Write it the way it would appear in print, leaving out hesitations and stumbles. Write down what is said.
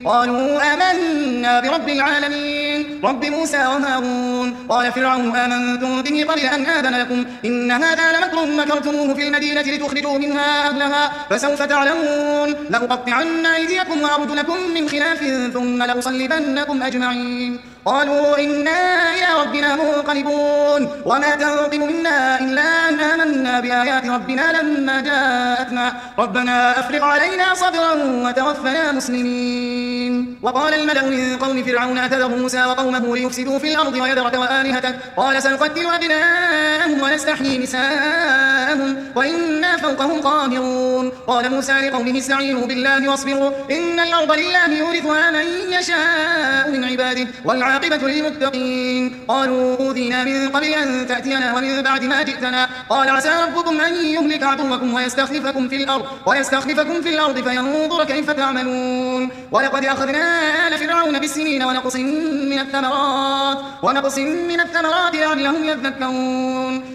قالوا آمنا برب العالمين رب موسى وهارون. قال فرعون آمنتم به قبل أن آذن لكم إن هذا لمكر مكرتموه في المدينة لتخرجوا منها أهلها فسوف تعلمون لأقطعن أيديكم وأرجلكم من خلاف ثم لأصلبنكم أجمعين. قالوا إنا إلى ربنا منقلبون وما تنقم منا إلا أن آمنا بآيات ربنا لما جاءتنا ربنا أفرغ علينا صبرا وتوفنا مسلمين. وقال الملأ من قوم فرعون أتذر موسى وقومه ليفسدوا في الأرض ويذرك وآلهتك قال سنقتل أبناءهم ونستحيي نساءهم وإنا فوقهم قاهرون. قال موسى لقومه استعينوا بالله واصبروا إن الأرض لله يورثها من يشاء من عباده والعاقبة للمتقين. قالوا أوذينا من قبل أن تأتينا ومن بعد ما جئتنا قال عسى ربكم أن يهلك عدوكم ويستخلفكم في الأرض فينظر كيف تعملون. ولقد أخذنا آل فرعون بالسنين ونقص من الثمرات لعلهم يذكرون.